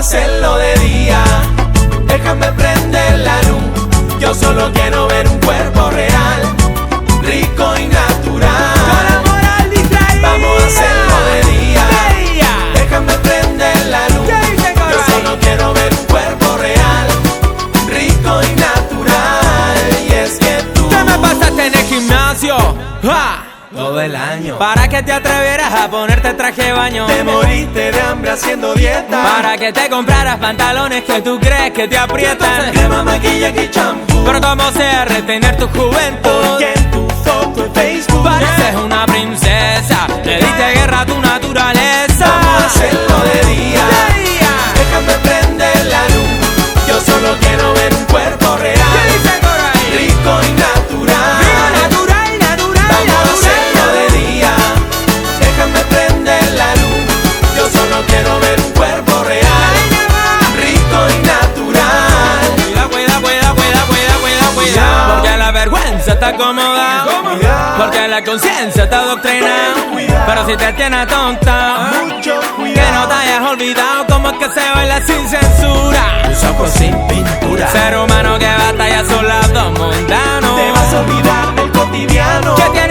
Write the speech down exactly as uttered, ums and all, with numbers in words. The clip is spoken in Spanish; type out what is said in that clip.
hacerlo de día. Déjame prender la luz. Yo solo quiero ver un cuerpo real, rico y natural. Vamos a hacerlo de día. Déjame prender la luz. Yo solo quiero ver un cuerpo real, rico y natural. Y es que tú ¿qué me pasaste en el gimnasio? ¡Ja! todo el año. Para que te atrevieras a ponerte traje de baño. Te moriste de hambre haciendo dieta. Para que te compraras pantalones que tú crees que te aprietan. Crema, maquillaje y champú. Pero como sea retener tu juventud. Porque en tu foto en Facebook pareces una princesa. Le diste guerra a tu naturaleza. Vamos a hacerlo de día. Déjame prender la luz. Yo solo quiero ver un cuerpo real, rico y natural. Natural, natural. Vamos a hacerlo de día. Déjame prender la luz. Yo solo quiero ver un cuerpo real, rico y natural. Cuida, cuida, cuida, cuida, cuida, cuida, cuida. Porque la vergüenza está cómoda. Porque la conciencia está adoctrinada. Pero si te tienes tonta, Mucho que cuidado. no te hayas olvidado cómo es que se baila sin censura. Tus ojos sin pintura. Ser humano que batalla son lados mundanos. Te vas a olvidar del cotidiano. Que tiene